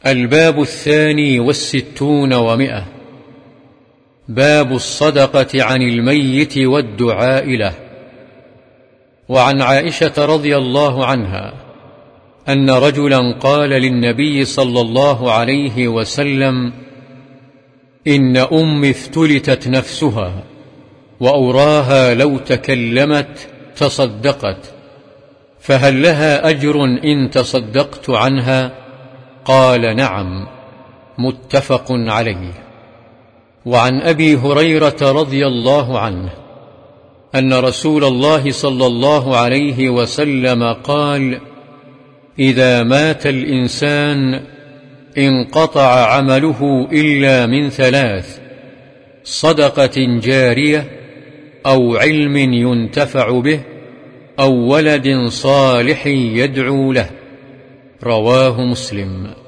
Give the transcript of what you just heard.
الباب 62 و100. باب الصدقة عن الميت والدعاء له. وعن عائشة رضي الله عنها أن رجلا قال للنبي صلى الله عليه وسلم: إن أمي افتلتت نفسها وأراها لو تكلمت تصدقت، فهل لها أجر إن تصدقت عنها؟ قال: نعم. متفق عليه. وعن أبي هريرة رضي الله عنه أن رسول الله صلى الله عليه وسلم قال: إذا مات الإنسان انقطع عمله إلا من 3: صدقة جارية، أو علم ينتفع به، أو ولد صالح يدعو له. رواه مسلم.